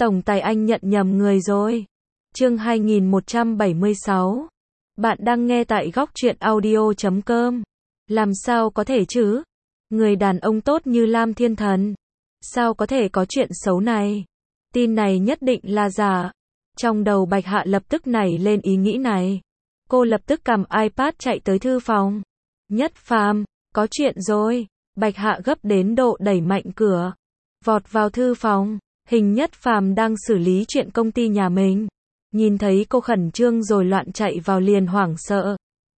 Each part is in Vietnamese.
Tổng tài anh nhận nhầm người rồi. Chương 2176. Bạn đang nghe tại góc truyện audio.com. Làm sao có thể chứ? Người đàn ông tốt như Lam Thiên Thần. Sao có thể có chuyện xấu này? Tin này nhất định là giả. Trong đầu Bạch Hạ lập tức nảy lên ý nghĩ này. Cô lập tức cầm iPad chạy tới thư phòng. Nhất Phàm, có chuyện rồi. Bạch Hạ gấp đến độ đẩy mạnh cửa. Vọt vào thư phòng. Hình Nhất Phàm đang xử lý chuyện công ty nhà mình. Nhìn thấy cô khẩn trương rồi loạn chạy vào liền hoảng sợ.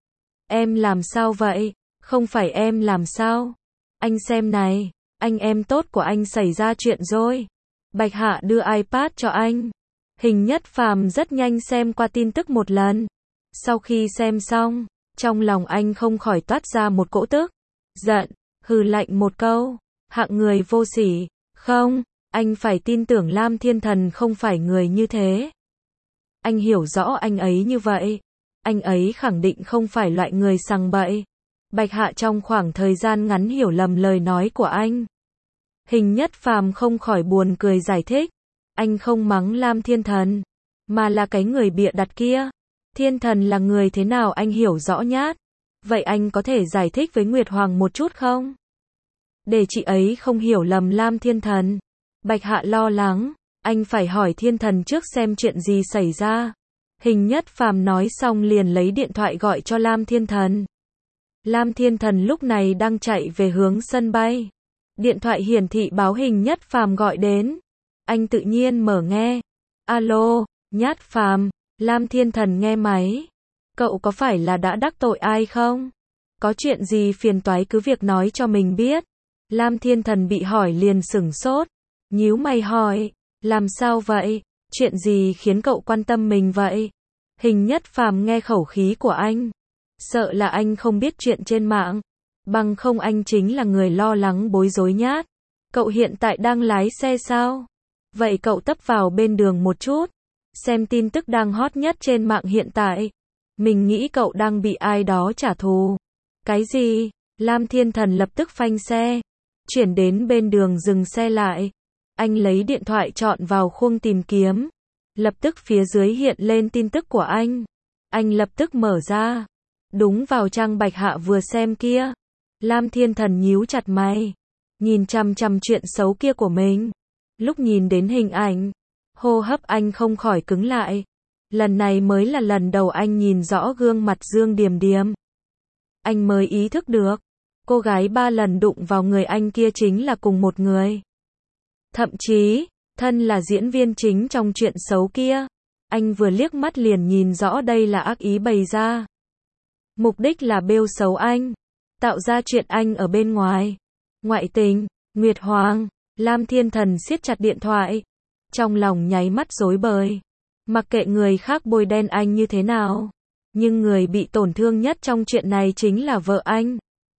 Em làm sao vậy? Không phải em làm sao? Anh xem này, anh em tốt của anh xảy ra chuyện rồi. Bạch Hạ đưa iPad cho anh. Hình Nhất Phàm rất nhanh xem qua tin tức một lần. Sau khi xem xong, trong lòng anh không khỏi toát ra một cỗ tức giận, hừ lạnh một câu, hạng người vô sỉ. Không, anh phải tin tưởng Lam Thiên Thần không phải người như thế. Anh hiểu rõ anh ấy như vậy. Anh ấy khẳng định không phải loại người sằng bậy. Bạch Hạ trong khoảng thời gian ngắn hiểu lầm lời nói của anh. Hình Nhất Phàm không khỏi buồn cười giải thích. Anh không mắng Lam Thiên Thần, mà là cái người bịa đặt kia. Thiên Thần là người thế nào anh hiểu rõ nhát. Vậy anh có thể giải thích với Nguyệt Hoàng một chút không? Để chị ấy không hiểu lầm Lam Thiên Thần. Bạch Hạ lo lắng. Anh phải hỏi Thiên Thần trước xem chuyện gì xảy ra. Hình Nhất Phàm nói xong liền lấy điện thoại gọi cho Lam Thiên Thần. Lam Thiên Thần lúc này đang chạy về hướng sân bay. Điện thoại hiển thị báo Hình Nhất Phàm gọi đến. Anh tự nhiên mở nghe. Alo, Nhất Phàm. Lam Thiên Thần nghe máy. Cậu có phải là đã đắc tội ai không? Có chuyện gì phiền toái cứ việc nói cho mình biết. Lam Thiên Thần bị hỏi liền sửng sốt. Nhíu mày hỏi. Làm sao vậy? Chuyện gì khiến cậu quan tâm mình vậy? Hình Nhất Phàm nghe khẩu khí của anh. Sợ là anh không biết chuyện trên mạng. Bằng không anh chính là người lo lắng bối rối nhát. Cậu hiện tại đang lái xe sao? Vậy cậu tấp vào bên đường một chút. Xem tin tức đang hot nhất trên mạng hiện tại. Mình nghĩ cậu đang bị ai đó trả thù. Cái gì? Lam Thiên Thần lập tức phanh xe. Chuyển đến bên đường dừng xe lại. Anh lấy điện thoại chọn vào khung tìm kiếm. Lập tức phía dưới hiện lên tin tức của anh. Anh lập tức mở ra. Đúng vào trang Bạch Hạ vừa xem kia. Lam Thiên Thần nhíu chặt mày. Nhìn chằm chằm chuyện xấu kia của mình. Lúc nhìn đến hình ảnh, hô hấp anh không khỏi cứng lại. Lần này mới là lần đầu anh nhìn rõ gương mặt Dương Điềm Điềm. Anh mới ý thức được. Cô gái 3 lần đụng vào người anh kia chính là cùng một người. Thậm chí, thân là diễn viên chính trong chuyện xấu kia. Anh vừa liếc mắt liền nhìn rõ đây là ác ý bày ra. Mục đích là bêu xấu anh. Tạo ra chuyện anh ở bên ngoài. Ngoại tình, Nguyệt Hoàng. Lam Thiên Thần siết chặt điện thoại. Trong lòng nháy mắt rối bời. Mặc kệ người khác bôi đen anh như thế nào. Nhưng người bị tổn thương nhất trong chuyện này chính là vợ anh.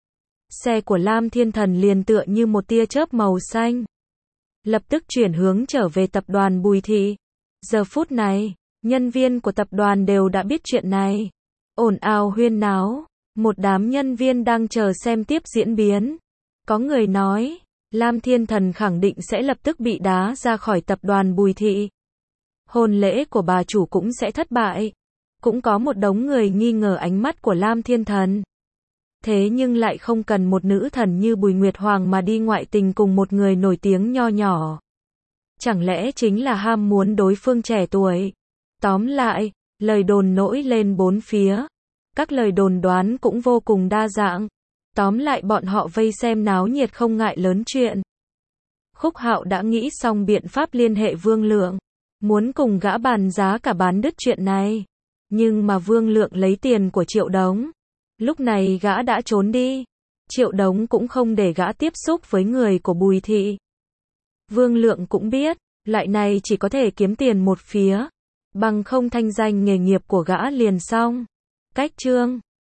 Xe của Lam Thiên Thần liền tựa như một tia chớp màu xanh. Lập tức chuyển hướng trở về tập đoàn Bùi Thị. Giờ phút này, nhân viên của tập đoàn đều đã biết chuyện này. Ồn ào huyên náo. Một đám nhân viên đang chờ xem tiếp diễn biến. Có người nói, Lam Thiên Thần khẳng định sẽ lập tức bị đá ra khỏi tập đoàn Bùi Thị. Hôn lễ của bà chủ cũng sẽ thất bại. Cũng có một đống người nghi ngờ ánh mắt của Lam Thiên Thần. Thế nhưng lại không cần một nữ thần như Bùi Nguyệt Hoàng mà đi ngoại tình cùng một người nổi tiếng nho nhỏ. Chẳng lẽ chính là ham muốn đối phương trẻ tuổi? Tóm lại, lời đồn nổi lên bốn phía. Các lời đồn đoán cũng vô cùng đa dạng. Tóm lại bọn họ vây xem náo nhiệt không ngại lớn chuyện. Khúc Hạo đã nghĩ xong biện pháp liên hệ Vương Lượng. Muốn cùng gã bàn giá cả bán đứt chuyện này. Nhưng mà Vương Lượng lấy tiền của Triệu Đống. Lúc này gã đã trốn đi. Triệu Đống cũng không để gã tiếp xúc với người của Bùi Thị. Vương Lượng cũng biết, loại này chỉ có thể kiếm tiền một phía. Bằng không thanh danh nghề nghiệp của gã liền xong. Cách chương